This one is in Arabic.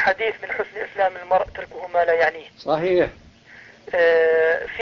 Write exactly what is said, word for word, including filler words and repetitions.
حديث من حسن إسلام المرء تركه ما لا يعنيه. صحيح. آه،